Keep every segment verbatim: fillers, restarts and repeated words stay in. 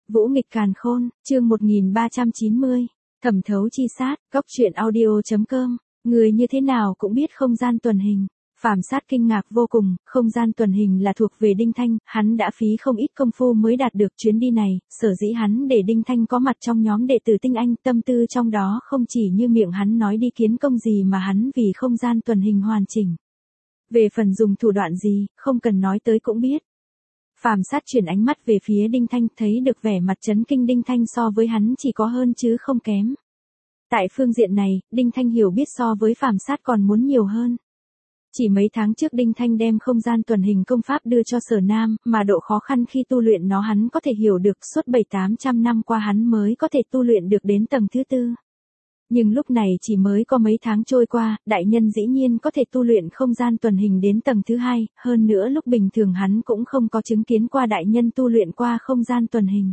Vũ nghịch càn khôn, chương một nghìn ba trăm chín mươi. Thẩm thấu chi sát, góc truyện audio.com. Người như thế nào cũng biết không gian tuần hình. Phàm Sát kinh ngạc vô cùng, không gian tuần hình là thuộc về Đinh Thanh, hắn đã phí không ít công phu mới đạt được chuyến đi này, sở dĩ hắn để Đinh Thanh có mặt trong nhóm đệ tử tinh anh, tâm tư trong đó không chỉ như miệng hắn nói đi kiến công gì mà hắn vì không gian tuần hình hoàn chỉnh. Về phần dùng thủ đoạn gì, không cần nói tới cũng biết. Phàm Sát chuyển ánh mắt về phía Đinh Thanh, thấy được vẻ mặt chấn kinh Đinh Thanh so với hắn chỉ có hơn chứ không kém. Tại phương diện này, Đinh Thanh hiểu biết so với Phàm Sát còn muốn nhiều hơn. Chỉ mấy tháng trước Đinh Thanh đem không gian tuần hình công pháp đưa cho Sở Nam, mà độ khó khăn khi tu luyện nó hắn có thể hiểu được, suốt bảy tám trăm năm qua hắn mới có thể tu luyện được đến tầng thứ tư. Nhưng lúc này chỉ mới có mấy tháng trôi qua, đại nhân dĩ nhiên có thể tu luyện không gian tuần hình đến tầng thứ hai, hơn nữa lúc bình thường hắn cũng không có chứng kiến qua đại nhân tu luyện qua không gian tuần hình.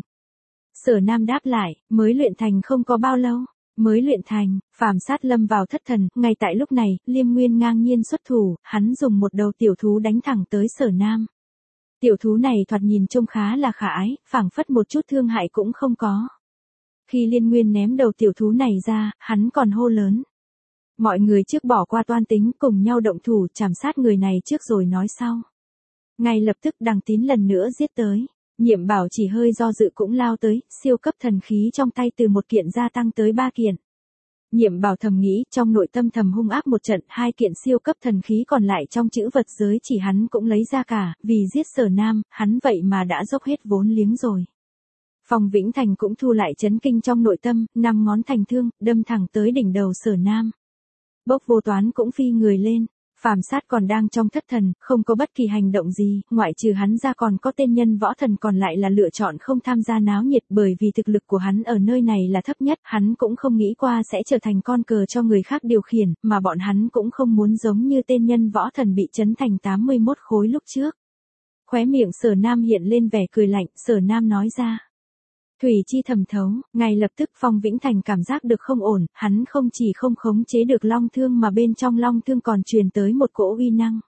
Sở Nam đáp lại, mới luyện thành không có bao lâu. Mới luyện thành, Phàm Sát lâm vào thất thần, ngay tại lúc này, Liêm Nguyên ngang nhiên xuất thủ, hắn dùng một đầu tiểu thú đánh thẳng tới Sở Nam. Tiểu thú này thoạt nhìn trông khá là khả ái, phảng phất một chút thương hại cũng không có. Khi Liên Nguyên ném đầu tiểu thú này ra, hắn còn hô lớn. Mọi người trước bỏ qua toan tính, cùng nhau động thủ chảm sát người này trước rồi nói sau. Ngay lập tức Đằng Tín lần nữa giết tới. Nhiệm Bảo chỉ hơi do dự cũng lao tới, siêu cấp thần khí trong tay từ một kiện gia tăng tới ba kiện. Nhiệm Bảo thầm nghĩ, trong nội tâm thầm hung ác một trận, hai kiện siêu cấp thần khí còn lại trong chữ vật giới chỉ hắn cũng lấy ra cả, vì giết Sở Nam, hắn vậy mà đã dốc hết vốn liếng rồi. Phong Vĩnh Thành cũng thu lại chấn kinh trong nội tâm, năm ngón thành thương, đâm thẳng tới đỉnh đầu Sở Nam. Bốc Vô Toán cũng phi người lên. Phàm Sát còn đang trong thất thần, không có bất kỳ hành động gì, ngoại trừ hắn ra còn có tên nhân võ thần còn lại là lựa chọn không tham gia náo nhiệt, bởi vì thực lực của hắn ở nơi này là thấp nhất, hắn cũng không nghĩ qua sẽ trở thành con cờ cho người khác điều khiển, mà bọn hắn cũng không muốn giống như tên nhân võ thần bị chấn thành tám mươi mốt khối lúc trước. Khóe miệng Sở Nam hiện lên vẻ cười lạnh, Sở Nam nói ra. Thủy chi thẩm thấu, ngay lập tức Phong Vĩnh Thành cảm giác được không ổn, hắn không chỉ không khống chế được long thương mà bên trong long thương còn truyền tới một cỗ uy năng.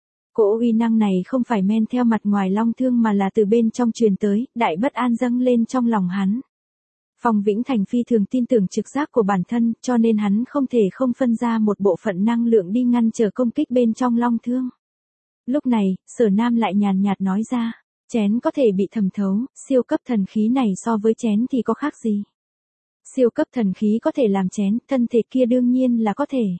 Cỗ uy năng này không phải men theo mặt ngoài long thương mà là từ bên trong truyền tới, đại bất an dâng lên trong lòng hắn. Phong Vĩnh Thành phi thường tin tưởng trực giác của bản thân, cho nên hắn không thể không phân ra một bộ phận năng lượng đi ngăn trở công kích bên trong long thương. Lúc này, Sở Nam lại nhàn nhạt nói ra. Chén có thể bị thẩm thấu, siêu cấp thần khí này so với chén thì có khác gì? Siêu cấp thần khí có thể làm chén, thân thể kia đương nhiên là có thể.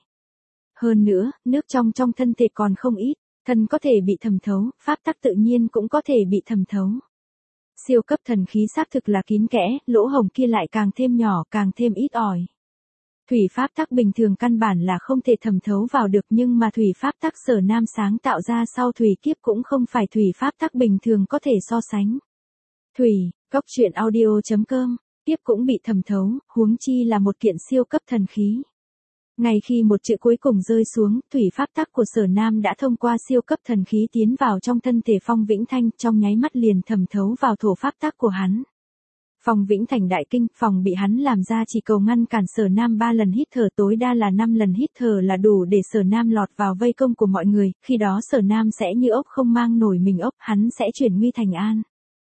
Hơn nữa, nước trong trong thân thể còn không ít, thân có thể bị thẩm thấu, pháp tắc tự nhiên cũng có thể bị thẩm thấu. Siêu cấp thần khí xác thực là kín kẽ, lỗ hổng kia lại càng thêm nhỏ, càng thêm ít ỏi. Thủy pháp tắc bình thường căn bản là không thể thẩm thấu vào được, nhưng mà thủy pháp tắc Sở Nam sáng tạo ra sau thủy kiếp cũng không phải thủy pháp tắc bình thường có thể so sánh. Thủy, góc truyện audio.com, kiếp cũng bị thẩm thấu, huống chi là một kiện siêu cấp thần khí. Ngay khi một chữ cuối cùng rơi xuống, thủy pháp tắc của Sở Nam đã thông qua siêu cấp thần khí tiến vào trong thân thể Phong Vĩnh Thanh, trong nháy mắt liền thẩm thấu vào thổ pháp tắc của hắn. Phong Vĩnh Thành đại kinh, phòng bị hắn làm ra chỉ cầu ngăn cản Sở Nam ba lần hít thở, tối đa là năm lần hít thở là đủ để Sở Nam lọt vào vây công của mọi người, khi đó Sở Nam sẽ như ốc không mang nổi mình ốc, hắn sẽ chuyển nguy thành an.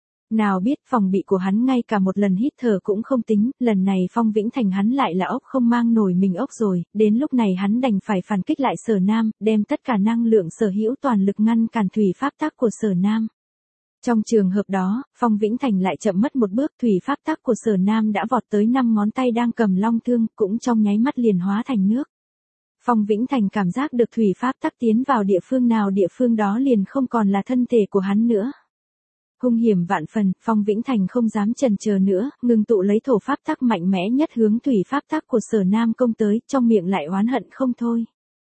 Nào biết phòng bị của hắn ngay cả một lần hít thở cũng không tính, lần này Phong Vĩnh Thành hắn lại là ốc không mang nổi mình ốc rồi, đến lúc này hắn đành phải phản kích lại Sở Nam, đem tất cả năng lượng sở hữu toàn lực ngăn cản thủy pháp tắc của Sở Nam. Trong trường hợp đó, Phong Vĩnh Thành lại chậm mất một bước, thủy pháp tắc của Sở Nam đã vọt tới năm ngón tay đang cầm long thương, cũng trong nháy mắt liền hóa thành nước. Phong Vĩnh Thành cảm giác được thủy pháp tắc tiến vào địa phương nào địa phương đó liền không còn là thân thể của hắn nữa. Hung hiểm vạn phần, Phong Vĩnh Thành không dám chần chờ nữa, ngừng tụ lấy thổ pháp tắc mạnh mẽ nhất hướng thủy pháp tắc của Sở Nam công tới, trong miệng lại oán hận không thôi.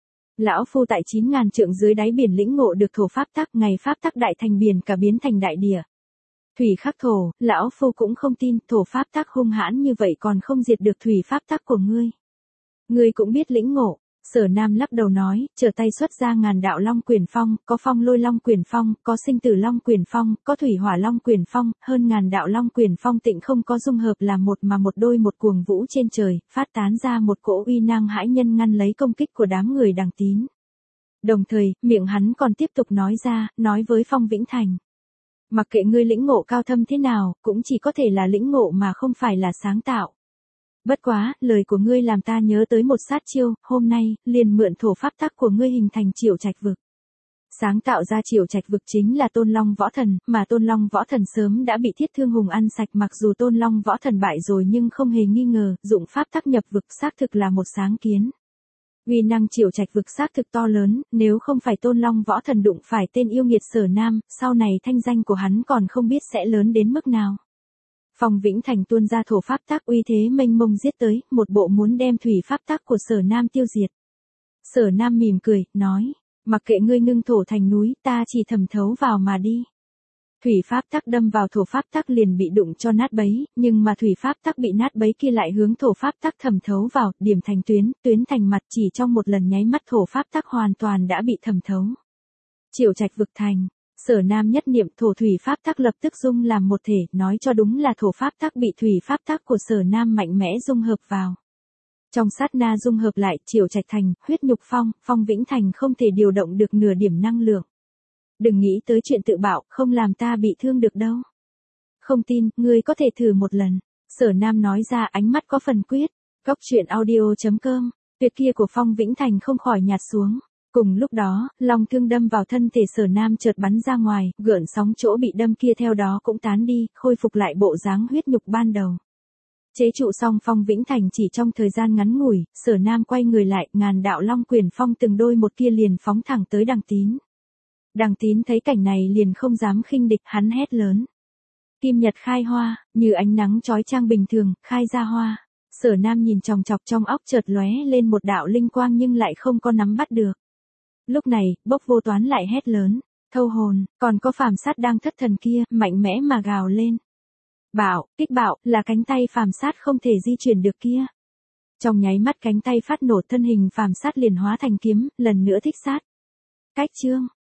Lão phu tại chín ngàn trượng dưới đáy biển lĩnh ngộ được thổ pháp tắc, ngày pháp tắc đại thành biển cả biến thành đại địa. Thủy khắc thổ, lão phu cũng không tin, thổ pháp tắc hung hãn như vậy còn không diệt được thủy pháp tắc của ngươi. Ngươi cũng biết lĩnh ngộ. Sở Nam lắc đầu nói, trở tay xuất ra ngàn đạo long quyền phong, có phong lôi long quyền phong, có sinh tử long quyền phong, có thủy hỏa long quyền phong, hơn ngàn đạo long quyền phong tịnh không có dung hợp là một mà một đôi một cuồng vũ trên trời, phát tán ra một cỗ uy năng hãi nhân ngăn lấy công kích của đám người Đằng Tín. Đồng thời, miệng hắn còn tiếp tục nói ra, nói với Phong Vĩnh Thành. Mặc kệ ngươi lĩnh ngộ cao thâm thế nào, cũng chỉ có thể là lĩnh ngộ mà không phải là sáng tạo. Bất quá, lời của ngươi làm ta nhớ tới một sát chiêu, hôm nay, liền mượn thổ pháp tắc của ngươi hình thành Triệu Trạch vực. Sáng tạo ra Triệu Trạch vực chính là Tôn Long Võ Thần, mà Tôn Long Võ Thần sớm đã bị Thiết Thương Hùng ăn sạch, mặc dù Tôn Long Võ Thần bại rồi nhưng không hề nghi ngờ, dụng pháp tắc nhập vực xác thực là một sáng kiến. Uy năng Triệu Trạch vực xác thực to lớn, nếu không phải Tôn Long Võ Thần đụng phải tên yêu nghiệt Sở Nam, sau này thanh danh của hắn còn không biết sẽ lớn đến mức nào. Phong Vĩnh Thành tuôn ra thổ pháp tắc uy thế mênh mông giết tới, một bộ muốn đem thủy pháp tắc của Sở Nam tiêu diệt. Sở Nam mỉm cười, nói, mặc kệ ngươi ngưng thổ thành núi, ta chỉ thẩm thấu vào mà đi. Thủy pháp tắc đâm vào thổ pháp tắc liền bị đụng cho nát bấy, nhưng mà thủy pháp tắc bị nát bấy kia lại hướng thổ pháp tắc thẩm thấu vào, điểm thành tuyến, tuyến thành mặt, chỉ trong một lần nháy mắt thổ pháp tắc hoàn toàn đã bị thẩm thấu. Triệu Trạch vực thành, Sở Nam nhất niệm thổ thủy pháp tắc lập tức dung làm một thể, nói cho đúng là thổ pháp tắc bị thủy pháp tắc của Sở Nam mạnh mẽ dung hợp vào. Trong sát na dung hợp lại, Triệu Trạch thành, huyết nhục phong, Phong Vĩnh Thành không thể điều động được nửa điểm năng lượng. Đừng nghĩ tới chuyện tự bạo, không làm ta bị thương được đâu. Không tin, ngươi có thể thử một lần. Sở Nam nói ra, ánh mắt có phần quyết. Góc truyện audio chấm com, tuyệt kia của Phong Vĩnh Thành không khỏi nhạt xuống. Cùng lúc đó, long thương đâm vào thân thể Sở Nam chợt bắn ra ngoài, gợn sóng chỗ bị đâm kia theo đó cũng tán đi, khôi phục lại bộ dáng huyết nhục ban đầu. Chế trụ xong Phong Vĩnh Thành chỉ trong thời gian ngắn ngủi, Sở Nam quay người lại, ngàn đạo long quyền phong từng đôi một kia liền phóng thẳng tới Đằng Tín. Đằng Tín thấy cảnh này liền không dám khinh địch, hắn hét lớn. Kim nhật khai hoa, như ánh nắng chói chang bình thường, khai ra hoa. Sở Nam nhìn chòng chọc trong óc chợt lóe lên một đạo linh quang nhưng lại không có nắm bắt được. Lúc này, Bốc Vô Toán lại hét lớn, thâu hồn, còn có phàm sát đang thất thần kia, mạnh mẽ mà gào lên. Bảo, kích bạo, là cánh tay phàm sát không thể di chuyển được kia. Trong nháy mắt cánh tay phát nổ, thân hình phàm sát liền hóa thành kiếm, lần nữa thích sát. Cách chương.